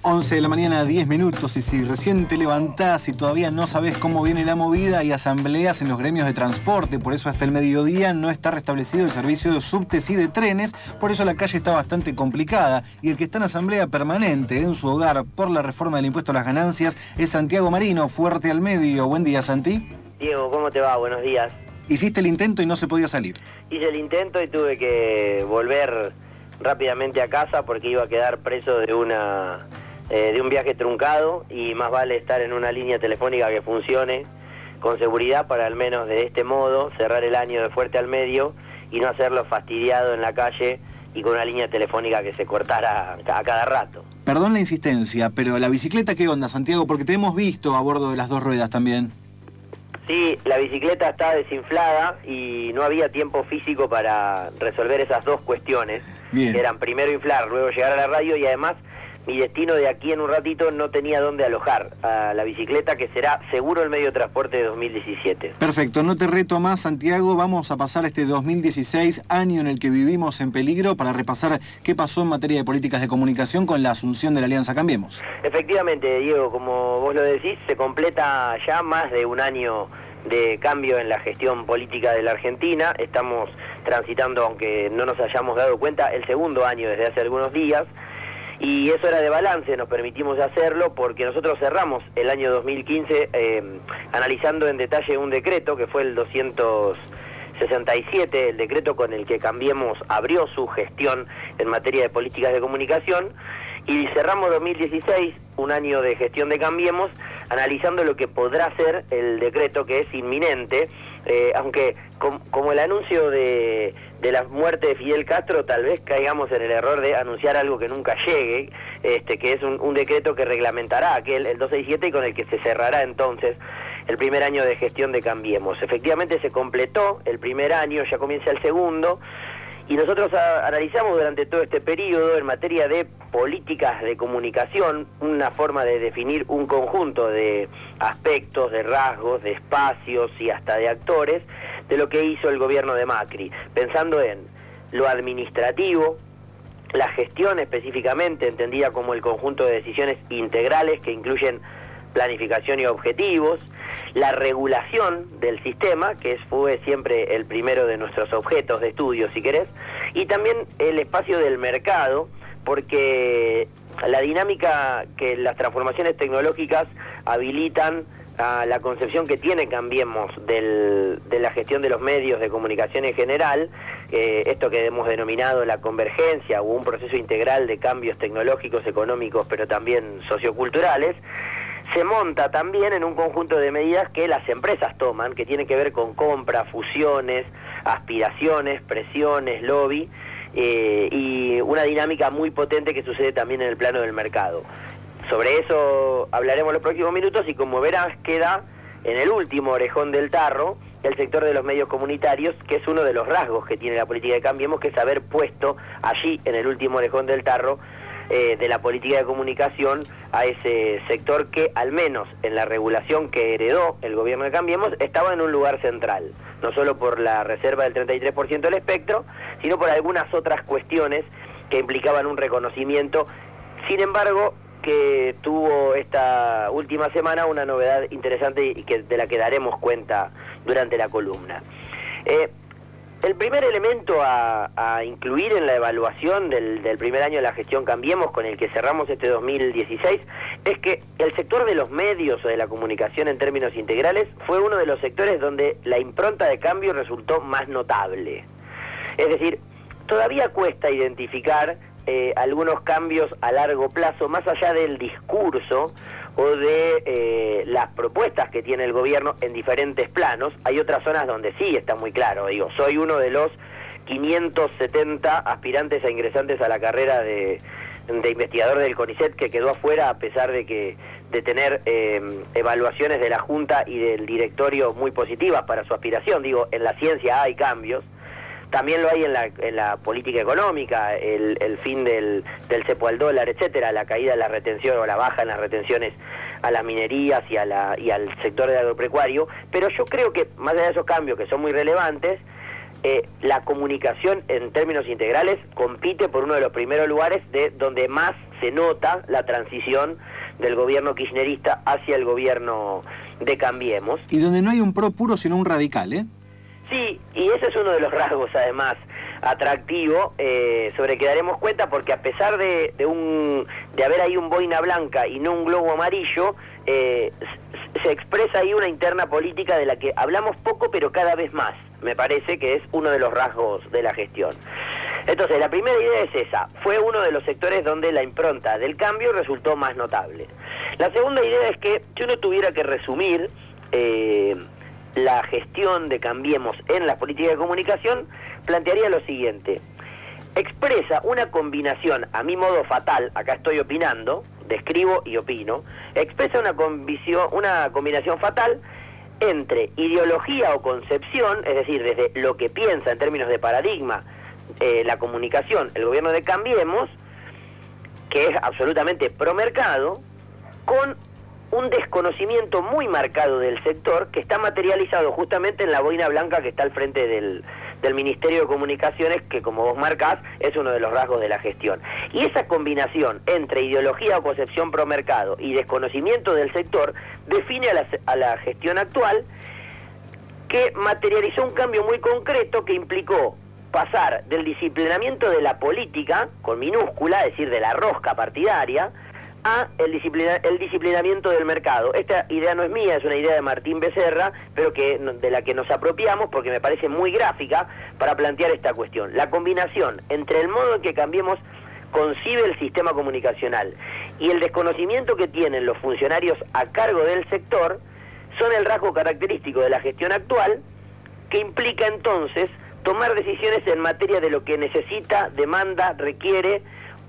11 de la mañana, 10 minutos, y si recién te levantás y todavía no sabés cómo viene la movida, hay asambleas en los gremios de transporte, por eso hasta el mediodía no está restablecido el servicio de subtes y de trenes, por eso la calle está bastante complicada, y el que está en asamblea permanente en su hogar por la reforma del impuesto a las ganancias es Santiago Marino, fuerte al medio. Buen día, Santi. Diego, ¿cómo te va? Buenos días. Hiciste el intento y no se podía salir. Hice el intento y tuve que volver rápidamente a casa porque iba a quedar preso de un viaje truncado, y más vale estar en una línea telefónica que funcione con seguridad para al menos de este modo cerrar el año de fuerte al medio y no hacerlo fastidiado en la calle y con una línea telefónica que se cortara a cada rato. Perdón la insistencia, pero la bicicleta, ¿qué onda, Santiago? Porque te hemos visto a bordo de las dos ruedas también. Sí, la bicicleta está desinflada y no había tiempo físico para resolver esas dos cuestiones. Bien. Que eran primero inflar, luego llegar a la radio, y además mi destino de aquí en un ratito no tenía dónde alojar a la bicicleta, que será seguro el medio de transporte de 2017. Perfecto, no te reto más, Santiago. Vamos a pasar este 2016, año en el que vivimos en peligro, para repasar qué pasó en materia de políticas de comunicación con la asunción de la Alianza Cambiemos. Efectivamente, Diego, como vos lo decís, se completa ya más de un año de cambio en la gestión política de la Argentina. Estamos transitando, aunque no nos hayamos dado cuenta, el segundo año desde hace algunos días. Y eso era de balance, nos permitimos hacerlo porque nosotros cerramos el año 2015 analizando en detalle un decreto que fue el 267, el decreto con el que Cambiemos abrió su gestión en materia de políticas de comunicación, y cerramos 2016, un año de gestión de Cambiemos, analizando lo que podrá ser el decreto, que es inminente, aunque como el anuncio de la muerte de Fidel Castro, tal vez caigamos en el error de anunciar algo que nunca llegue, que es un decreto que reglamentará el 267 y con el que se cerrará entonces el primer año de gestión de Cambiemos. Efectivamente se completó el primer año, ya comienza el segundo, y nosotros analizamos durante todo este periodo en materia de políticas de comunicación una forma de definir un conjunto de aspectos, de rasgos, de espacios y hasta de actores de lo que hizo el gobierno de Macri, pensando en lo administrativo, la gestión específicamente entendida como el conjunto de decisiones integrales que incluyen planificación y objetivos, la regulación del sistema, que fue siempre el primero de nuestros objetos de estudio, si querés, y también el espacio del mercado, porque la dinámica que las transformaciones tecnológicas habilitan a la concepción que tiene Cambiemos de la gestión de los medios de comunicación en general, esto que hemos denominado la convergencia o un proceso integral de cambios tecnológicos, económicos, pero también socioculturales, se monta también en un conjunto de medidas que las empresas toman, que tienen que ver con compra, fusiones, aspiraciones, presiones, lobby, y una dinámica muy potente que sucede también en el plano del mercado. Sobre eso hablaremos los próximos minutos, y como verás queda en el último orejón del tarro el sector de los medios comunitarios, que es uno de los rasgos que tiene la política de Cambiemos, que es haber puesto allí en el último orejón del tarro de la política de comunicación a ese sector que, al menos en la regulación que heredó el gobierno de Cambiemos, estaba en un lugar central, no solo por la reserva del 33% del espectro, sino por algunas otras cuestiones que implicaban un reconocimiento. Sin embargo, que tuvo esta última semana una novedad interesante y de la que daremos cuenta durante la columna. El primer elemento a incluir en la evaluación del primer año de la gestión Cambiemos, con el que cerramos este 2016, es que el sector de los medios o de la comunicación en términos integrales fue uno de los sectores donde la impronta de cambio resultó más notable. Es decir, todavía cuesta identificar algunos cambios a largo plazo, más allá del discurso o de las propuestas que tiene el gobierno en diferentes planos. Hay otras zonas donde sí está muy claro. Digo, soy uno de los 570 aspirantes e ingresantes a la carrera de investigador del CONICET que quedó afuera, a pesar de tener evaluaciones de la Junta y del directorio muy positivas para su aspiración. Digo, en la ciencia hay cambios. También lo hay en la política económica, el fin del cepo al dólar, etcétera, la caída de la retención o la baja en las retenciones a las minerías y al sector del agropecuario. Pero yo creo que, más allá de esos cambios que son muy relevantes, la comunicación en términos integrales compite por uno de los primeros lugares de donde más se nota la transición del gobierno kirchnerista hacia el gobierno de Cambiemos. Y donde no hay un pro puro, sino un radical, ¿eh? Sí, y ese es uno de los rasgos, además, atractivo, sobre el que daremos cuenta, porque a pesar de haber ahí un boina blanca y no un globo amarillo, se expresa ahí una interna política de la que hablamos poco, pero cada vez más. Me parece que es uno de los rasgos de la gestión. Entonces, la primera idea es esa. Fue uno de los sectores donde la impronta del cambio resultó más notable. La segunda idea es que, si uno tuviera que resumir la gestión de Cambiemos en las políticas de comunicación, plantearía lo siguiente. Expresa una combinación, a mi modo fatal, acá estoy opinando, describo y opino, expresa una combinación fatal entre ideología o concepción, es decir, desde lo que piensa en términos de paradigma la comunicación, el gobierno de Cambiemos, que es absolutamente promercado, con un desconocimiento muy marcado del sector que está materializado justamente en la boina blanca que está al frente del Ministerio de Comunicaciones, que, como vos marcás, es uno de los rasgos de la gestión. Y esa combinación entre ideología o concepción promercado y desconocimiento del sector define a la gestión actual, que materializó un cambio muy concreto que implicó pasar del disciplinamiento de la política, con minúscula, es decir, de la rosca partidaria, a el disciplinamiento del mercado. Esta idea no es mía, es una idea de Martín Becerra, pero de la que nos apropiamos porque me parece muy gráfica para plantear esta cuestión. La combinación entre el modo en que Cambiemos concibe el sistema comunicacional y el desconocimiento que tienen los funcionarios a cargo del sector son el rasgo característico de la gestión actual, que implica entonces tomar decisiones en materia de lo que necesita, demanda, requiere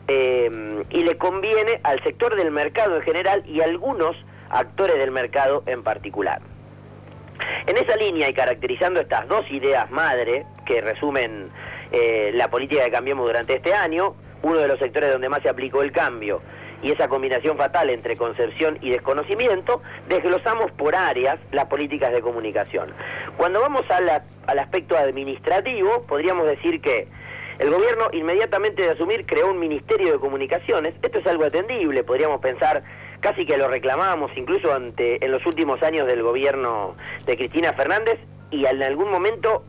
y le conviene al sector del mercado en general y a algunos actores del mercado en particular. En esa línea, y caracterizando estas dos ideas madre que resumen la política de Cambiemos durante este año, uno de los sectores donde más se aplicó el cambio y esa combinación fatal entre concepción y desconocimiento, desglosamos por áreas las políticas de comunicación. Cuando vamos al aspecto administrativo, podríamos decir que el gobierno, inmediatamente de asumir, creó un Ministerio de Comunicaciones. Esto es algo atendible, podríamos pensar, casi que lo reclamábamos incluso en los últimos años del gobierno de Cristina Fernández, y en algún momento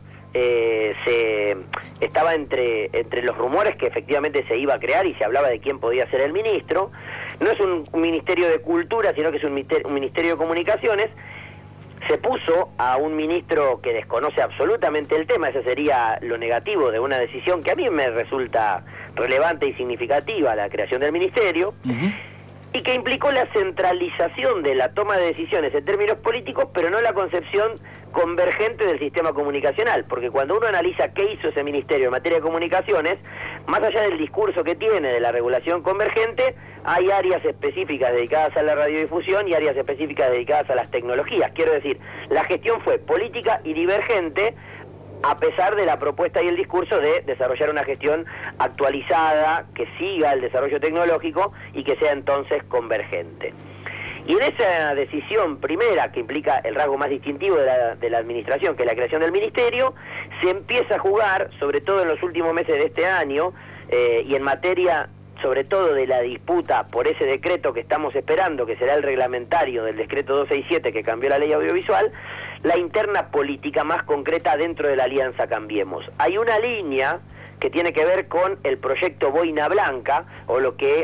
se estaba entre los rumores que efectivamente se iba a crear y se hablaba de quién podía ser el ministro. No es un Ministerio de Cultura, sino que es un Ministerio de Comunicaciones. Se puso a un ministro que desconoce absolutamente el tema. Ese sería lo negativo de una decisión que a mí me resulta relevante y significativa, la creación del ministerio, y que implicó la centralización de la toma de decisiones en términos políticos, pero no la concepción convergente del sistema comunicacional, porque cuando uno analiza qué hizo ese ministerio en materia de comunicaciones, más allá del discurso que tiene de la regulación convergente, hay áreas específicas dedicadas a la radiodifusión y áreas específicas dedicadas a las tecnologías. Quiero decir, la gestión fue política y divergente, a pesar de la propuesta y el discurso de desarrollar una gestión actualizada, que siga el desarrollo tecnológico y que sea entonces convergente. Y en esa decisión primera, que implica el rasgo más distintivo de la administración, que es la creación del ministerio, se empieza a jugar, sobre todo en los últimos meses de este año, y en materia sobre todo de la disputa por ese decreto que estamos esperando, que será el reglamentario del decreto 267 que cambió la ley audiovisual, la interna política más concreta dentro de la Alianza Cambiemos. Hay una línea que tiene que ver con el proyecto Boina Blanca, o lo que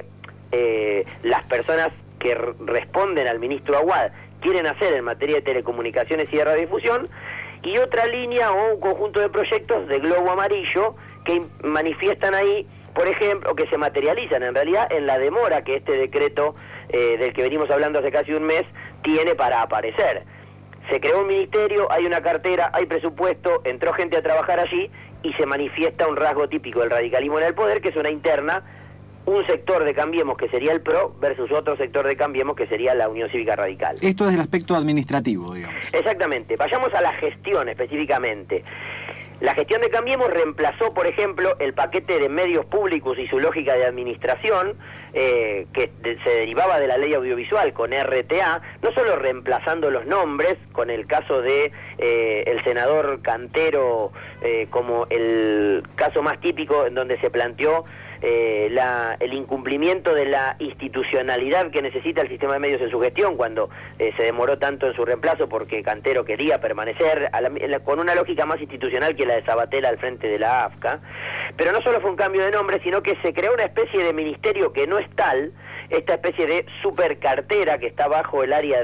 las personas que responden al ministro Aguad quieren hacer en materia de telecomunicaciones y de radiodifusión, y otra línea o un conjunto de proyectos de globo amarillo que manifiestan ahí, por ejemplo, que se materializan en realidad en la demora que este decreto del que venimos hablando hace casi un mes tiene para aparecer. Se creó un ministerio, hay una cartera, hay presupuesto, entró gente a trabajar allí y se manifiesta un rasgo típico del radicalismo en el poder, que es una interna, un sector de Cambiemos que sería el PRO versus otro sector de Cambiemos que sería la Unión Cívica Radical. Esto es el aspecto administrativo, digamos. Exactamente. Vayamos a la gestión específicamente. La gestión de Cambiemos reemplazó, por ejemplo, el paquete de medios públicos y su lógica de administración, que se derivaba de la ley audiovisual con RTA, no solo reemplazando los nombres, con el caso de el senador Cantero como el caso más típico en donde se planteó el incumplimiento de la institucionalidad que necesita el sistema de medios en su gestión, cuando se demoró tanto en su reemplazo porque Cantero quería permanecer con una lógica más institucional que la de Sabatel al frente de la AFCA. Pero no solo fue un cambio de nombre, sino que se creó una especie de ministerio que no es tal, esta especie de supercartera que está bajo el área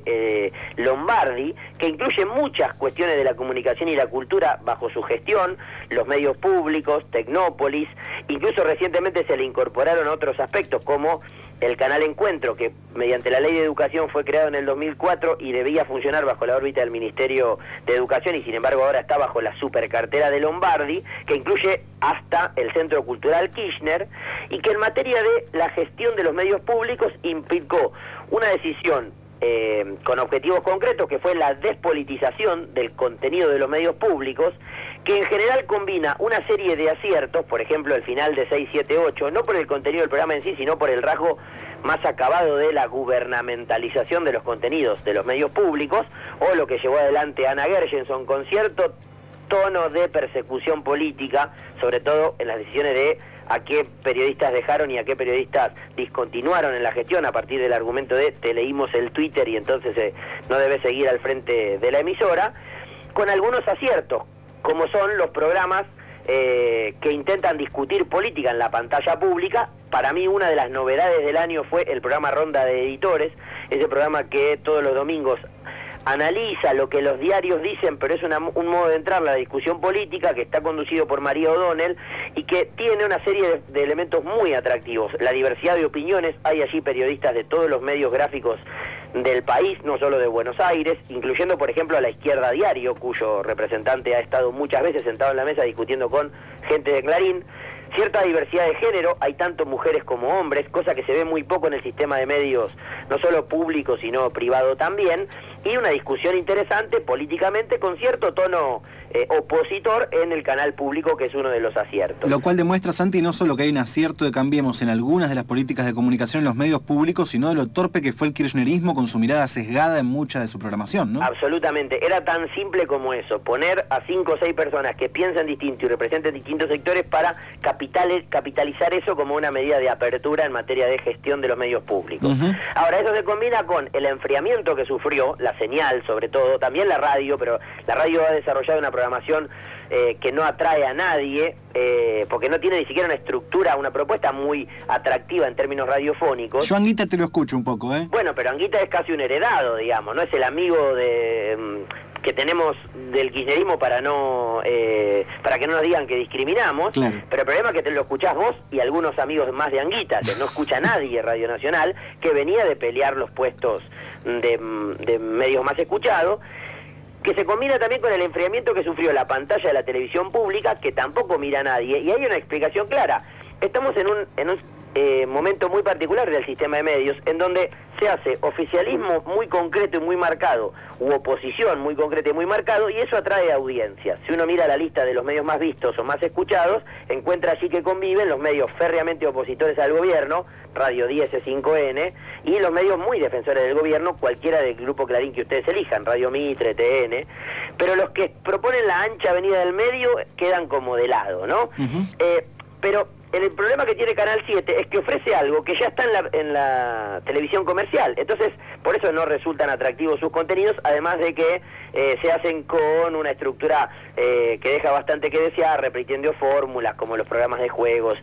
de Lombardi, que incluye muchas cuestiones de la comunicación y la cultura bajo su gestión, los medios públicos, Tecnópolis, incluso recientemente se le incorporaron otros aspectos como el canal Encuentro, que mediante la ley de educación fue creado en el 2004 y debía funcionar bajo la órbita del Ministerio de Educación, y sin embargo ahora está bajo la supercartera de Lombardi, que incluye hasta el Centro Cultural Kirchner, y que en materia de la gestión de los medios públicos implicó una decisión con objetivos concretos, que fue la despolitización del contenido de los medios públicos, que en general combina una serie de aciertos, por ejemplo el final de 678, no por el contenido del programa en sí, sino por el rasgo más acabado de la gubernamentalización de los contenidos de los medios públicos, o lo que llevó adelante Ana Gershenson con cierto tono de persecución política, sobre todo en las decisiones de a qué periodistas dejaron y a qué periodistas discontinuaron en la gestión, a partir del argumento de te leímos el Twitter y entonces no debes seguir al frente de la emisora, con algunos aciertos, como son los programas que intentan discutir política en la pantalla pública. Para mí una de las novedades del año fue el programa Ronda de Editores, ese programa que todos los domingos analiza lo que los diarios dicen, pero es un modo de entrar a la discusión política, que está conducido por María O'Donnell y que tiene una serie de elementos muy atractivos. La diversidad de opiniones, hay allí periodistas de todos los medios gráficos del país, no solo de Buenos Aires, incluyendo por ejemplo a La Izquierda Diario, cuyo representante ha estado muchas veces sentado en la mesa discutiendo con gente de Clarín. Cierta diversidad de género, hay tanto mujeres como hombres, cosa que se ve muy poco en el sistema de medios, no solo público sino privado también, y una discusión interesante políticamente con cierto tono opositor en el canal público, que es uno de los aciertos. Lo cual demuestra, Santi, no solo que hay un acierto de Cambiemos en algunas de las políticas de comunicación en los medios públicos, sino de lo torpe que fue el kirchnerismo con su mirada sesgada en mucha de su programación, ¿no? Absolutamente, era tan simple como eso, poner a 5 o 6 personas que piensan distinto y representen distintos sectores para capitalizar eso como una medida de apertura en materia de gestión de los medios públicos. Ahora, eso se combina con el enfriamiento que sufrió la señal, sobre todo, también la radio, pero la radio ha desarrollado una programación que no atrae a nadie, porque no tiene ni siquiera una estructura, una propuesta muy atractiva en términos radiofónicos. Yo Anguita te lo escucho un poco, ¿eh? Bueno, pero Anguita es casi un heredado, digamos, no es el amigo que tenemos del kirchnerismo para que no nos digan que discriminamos, claro. Pero el problema es que te lo escuchás vos y algunos amigos más de Anguita, que no escucha nadie Radio Nacional, que venía de pelear los puestos de medios más escuchados, que se combina también con el enfriamiento que sufrió la pantalla de la televisión pública, que tampoco mira a nadie, y hay una explicación clara. Estamos en un momento muy particular del sistema de medios, en donde se hace oficialismo muy concreto y muy marcado, u oposición muy concreta y muy marcado, y eso atrae audiencias. Si uno mira la lista de los medios más vistos o más escuchados, encuentra allí que conviven los medios férreamente opositores al gobierno, Radio 10, 5N, y los medios muy defensores del gobierno, cualquiera del grupo Clarín que ustedes elijan, Radio Mitre, TN, pero los que proponen la ancha avenida del medio quedan como de lado, ¿no? Pero el problema que tiene Canal 7 es que ofrece algo que ya está en la televisión comercial, entonces por eso no resultan atractivos sus contenidos, además de que se hacen con una estructura que deja bastante que desear, repitiendo fórmulas como los programas de juegos,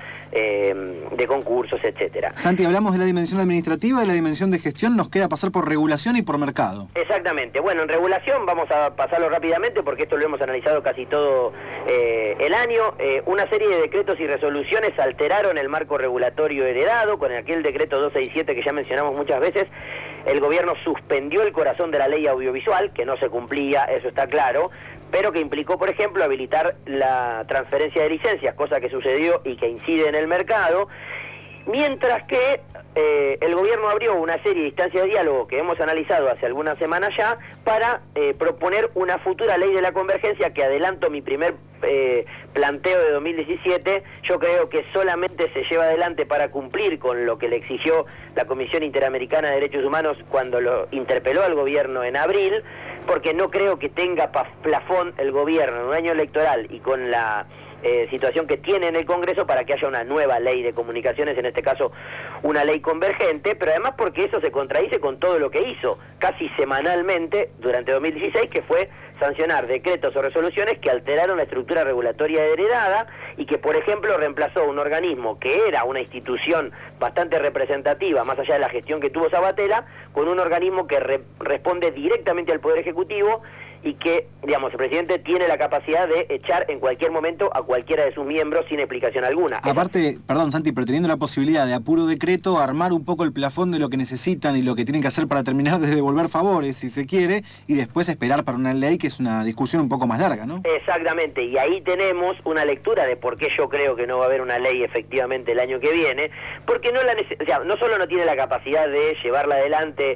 de concursos, etcétera. Santi, hablamos de la dimensión administrativa, de la dimensión de gestión, nos queda pasar por regulación y por mercado. Exactamente, bueno, en regulación vamos a pasarlo rápidamente porque esto lo hemos analizado casi todo el año. Una serie de decretos y resoluciones alteraron el marco regulatorio heredado. Con aquel decreto 267 que ya mencionamos muchas veces, el gobierno suspendió el corazón de la ley audiovisual, que no se cumplía, eso está claro, pero que implicó, por ejemplo, habilitar la transferencia de licencias, cosa que sucedió y que incide en el mercado, mientras que el gobierno abrió una serie de instancias de diálogo que hemos analizado hace algunas semanas ya para proponer una futura ley de la convergencia, que adelanto mi primer planteo de 2017, yo creo que solamente se lleva adelante para cumplir con lo que le exigió la Comisión Interamericana de Derechos Humanos cuando lo interpeló al gobierno en abril, porque no creo que tenga plafón el gobierno en un año electoral y con la situación que tiene en el Congreso para que haya una nueva ley de comunicaciones, en este caso una ley convergente, pero además porque eso se contradice con todo lo que hizo casi semanalmente durante 2016, que fue sancionar decretos o resoluciones que alteraron la estructura regulatoria heredada y que, por ejemplo, reemplazó un organismo que era una institución bastante representativa, más allá de la gestión que tuvo Sabatella, con un organismo que responde directamente al Poder Ejecutivo y que, digamos, el presidente tiene la capacidad de echar en cualquier momento a cualquiera de sus miembros sin explicación alguna. Aparte, perdón Santi, pero teniendo la posibilidad de a puro decreto armar un poco el plafón de lo que necesitan y lo que tienen que hacer para terminar de devolver favores, si se quiere, y después esperar para una ley que es una discusión un poco más larga, ¿no? Exactamente, y ahí tenemos una lectura de por qué yo creo que no va a haber una ley efectivamente el año que viene, porque no solo no tiene la capacidad de llevarla adelante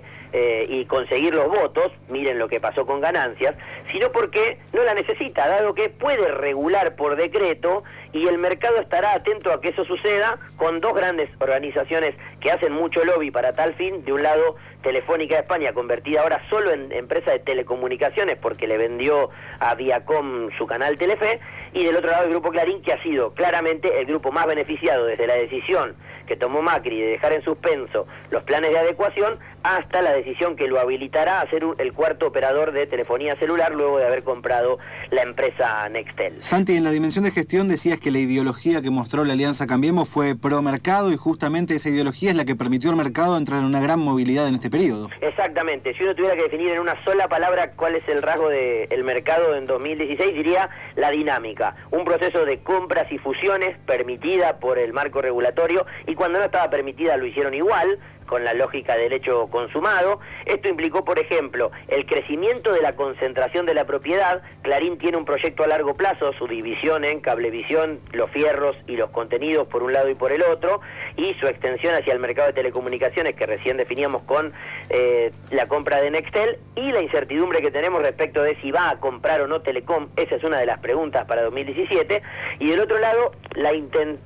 y conseguir los votos, miren lo que pasó con Ganancias, sino porque no la necesita, dado que puede regular por decreto y el mercado estará atento a que eso suceda con dos grandes organizaciones que hacen mucho lobby para tal fin. De un lado, Telefónica de España, convertida ahora solo en empresa de telecomunicaciones porque le vendió a Viacom su canal Telefe, y del otro lado el Grupo Clarín, que ha sido claramente el grupo más beneficiado desde la decisión que tomó Macri de dejar en suspenso los planes de adecuación hasta la decisión que lo habilitará a ser el cuarto operador de telefonía celular luego de haber comprado la empresa Nextel. Santi, en la dimensión de gestión decías que la ideología que mostró la Alianza Cambiemos fue pro mercado, y justamente esa ideología es la que permitió al mercado entrar en una gran movilidad en este periodo. Exactamente, si uno tuviera que definir en una sola palabra cuál es el rasgo del mercado en 2016, diría la dinámica, un proceso de compras y fusiones permitida por el marco regulatorio, y cuando no estaba permitida lo hicieron igual, con la lógica del hecho consumado. Esto implicó, por ejemplo, el crecimiento de la concentración de la propiedad. Clarín tiene un proyecto a largo plazo, su división en Cablevisión, los fierros y los contenidos por un lado y por el otro, y su extensión hacia el mercado de telecomunicaciones que recién definíamos con la compra de Nextel, y la incertidumbre que tenemos respecto de si va a comprar o no Telecom. Esa es una de las preguntas para 2017. Y del otro lado, la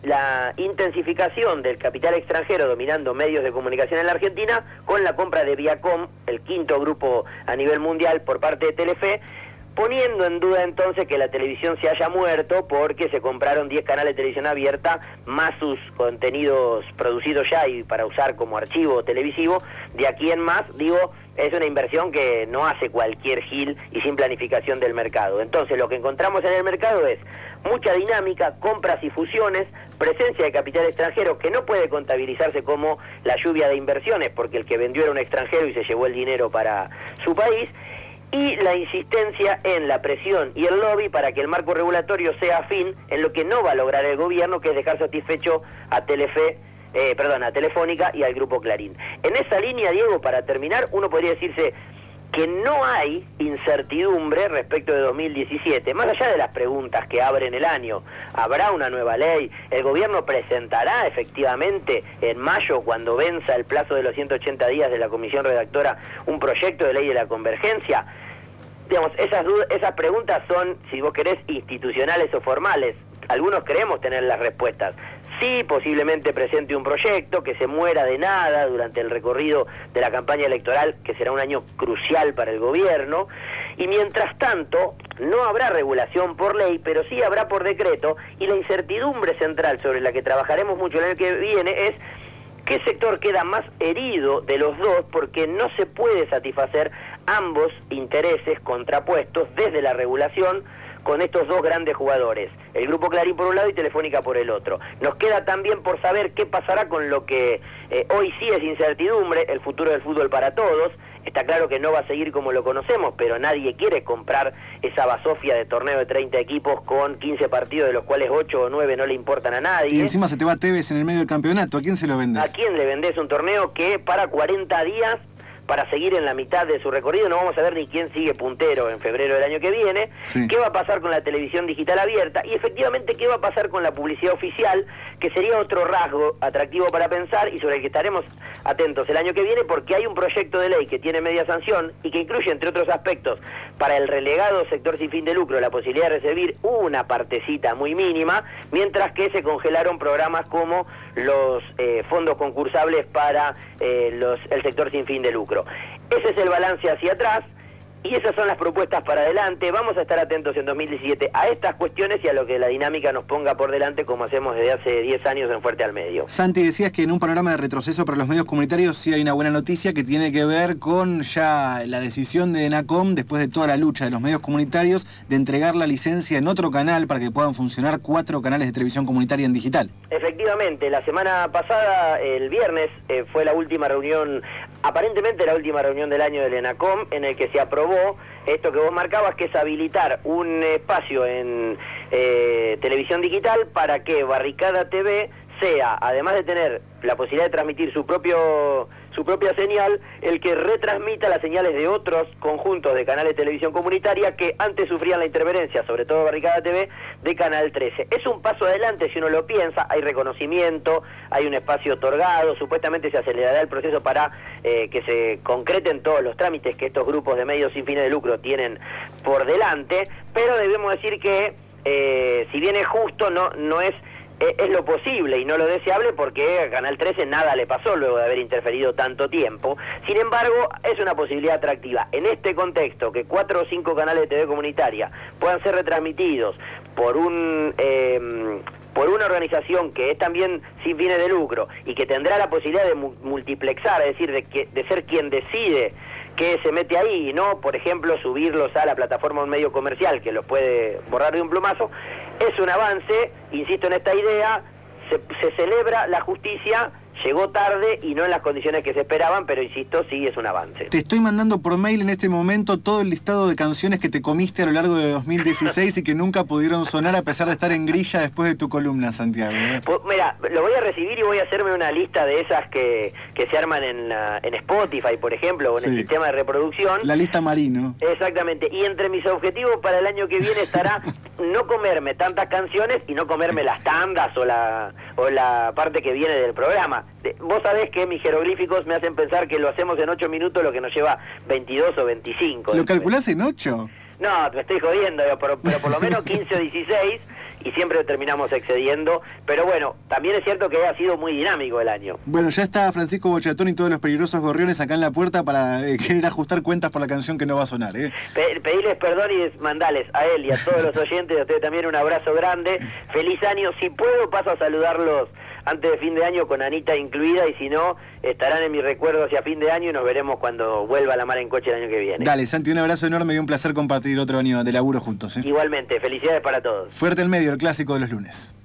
intensificación del capital extranjero dominando medios de comunicación en la Argentina, con la compra de Viacom, el quinto grupo a nivel mundial por parte de Telefe, poniendo en duda entonces que la televisión se haya muerto porque se compraron 10 canales de televisión abierta más sus contenidos producidos ya y para usar como archivo televisivo. De aquí en más, digo, es una inversión que no hace cualquier gil y sin planificación del mercado. Entonces lo que encontramos en el mercado es mucha dinámica, compras y fusiones, presencia de capital extranjero que no puede contabilizarse como la lluvia de inversiones porque el que vendió era un extranjero y se llevó el dinero para su país, y la insistencia en la presión y el lobby para que el marco regulatorio sea afín en lo que no va a lograr el gobierno, que es dejar satisfecho a a Telefónica y al Grupo Clarín. En esa línea, Diego, para terminar, uno podría decirse que no hay incertidumbre respecto de 2017, más allá de las preguntas que abren el año. ¿Habrá una nueva ley? ¿El gobierno presentará efectivamente en mayo, cuando venza el plazo de los 180 días de la comisión redactora, un proyecto de ley de la convergencia? Digamos, esas preguntas son, si vos querés, institucionales o formales. Algunos creemos tener las respuestas. Sí, posiblemente presente un proyecto, que se muera de nada durante el recorrido de la campaña electoral, que será un año crucial para el gobierno, y mientras tanto no habrá regulación por ley, pero sí habrá por decreto, y la incertidumbre central sobre la que trabajaremos mucho el año que viene es qué sector queda más herido de los dos, porque no se puede satisfacer ambos intereses contrapuestos desde la regulación con estos dos grandes jugadores, el Grupo Clarín por un lado y Telefónica por el otro. Nos queda también por saber qué pasará con lo que hoy sí es incertidumbre, el futuro del fútbol para todos. Está claro que no va a seguir como lo conocemos, pero nadie quiere comprar esa basofia de torneo de 30 equipos con 15 partidos, de los cuales 8 o 9 no le importan a nadie. Y encima se te va Tevez en el medio del campeonato, ¿a quién se lo vendés? ¿A quién le vendés un torneo que para 40 días para seguir en la mitad de su recorrido, no vamos a ver ni quién sigue puntero en febrero del año que viene, qué va a pasar con la televisión digital abierta y efectivamente qué va a pasar con la publicidad oficial, que sería otro rasgo atractivo para pensar y sobre el que estaremos atentos el año que viene, porque hay un proyecto de ley que tiene media sanción y que incluye, entre otros aspectos, para el relegado sector sin fin de lucro, la posibilidad de recibir una partecita muy mínima, mientras que se congelaron programas como los fondos concursables para el sector sin fin de lucro. Ese es el balance hacia atrás y esas son las propuestas para adelante. Vamos a estar atentos en 2017 a estas cuestiones y a lo que la dinámica nos ponga por delante, como hacemos desde hace 10 años en Fuerte al Medio. Santi, decías que en un panorama de retroceso para los medios comunitarios sí hay una buena noticia que tiene que ver con ya la decisión de ENACOM, después de toda la lucha de los medios comunitarios, de entregar la licencia en otro canal para que puedan funcionar 4 canales de televisión comunitaria en digital. Efectivamente, la semana pasada, el viernes, fue la última reunión, aparentemente la última reunión del año del ENACOM, en el que se aprobó esto que vos marcabas, que es habilitar un espacio en televisión digital para que Barricada TV sea, además de tener la posibilidad de transmitir su propia señal, el que retransmita las señales de otros conjuntos de canales de televisión comunitaria que antes sufrían la interferencia, sobre todo Barricada TV, de Canal 13. Es un paso adelante si uno lo piensa, hay reconocimiento, hay un espacio otorgado, supuestamente se acelerará el proceso para que se concreten todos los trámites que estos grupos de medios sin fines de lucro tienen por delante, pero debemos decir que si bien es justo, no es lo posible y no lo deseable, porque a Canal 13 nada le pasó luego de haber interferido tanto tiempo. Sin embargo, es una posibilidad atractiva. En este contexto, que 4 o 5 canales de TV comunitaria puedan ser retransmitidos por una organización que es también sin fines de lucro y que tendrá la posibilidad de multiplexar, es decir, de ser quien decide que se mete ahí y no, por ejemplo, subirlos a la plataforma de un medio comercial que los puede borrar de un plumazo, es un avance. Insisto en esta idea, se celebra la justicia, llegó tarde y no en las condiciones que se esperaban, pero insisto, sí es un avance. Te estoy mandando por mail en este momento todo el listado de canciones que te comiste a lo largo de 2016 y que nunca pudieron sonar a pesar de estar en grilla después de tu columna, Santiago. Pues, mira, lo voy a recibir y voy a hacerme una lista de esas que se arman en Spotify, por ejemplo, o en el sistema de reproducción. La lista Marino. Exactamente, y entre mis objetivos para el año que viene estará no comerme tantas canciones y no comerme las tandas o la parte que viene del programa. Vos sabés que mis jeroglíficos me hacen pensar que lo hacemos en 8 minutos, lo que nos lleva 22 o 25. ¿Lo calculás en 8? No, me estoy jodiendo, pero por lo menos 15 o 16, y siempre terminamos excediendo. Pero bueno, también es cierto que ha sido muy dinámico el año. Bueno, ya está Francisco Bochatón y todos los peligrosos gorriones acá en la puerta para querer ajustar cuentas por la canción que no va a sonar, ¿eh? Pedirles perdón y mandales a él y a todos los oyentes, a ustedes también un abrazo grande. Feliz año. Si puedo, paso a saludarlos antes de fin de año con Anita incluida, y si no, estarán en mi recuerdo hacia fin de año y nos veremos cuando vuelva la mar en coche el año que viene. Dale, Santi, un abrazo enorme y un placer compartir otro año de laburo juntos, ¿eh? Igualmente, felicidades para todos. Fuerte al Medio, el clásico de los lunes.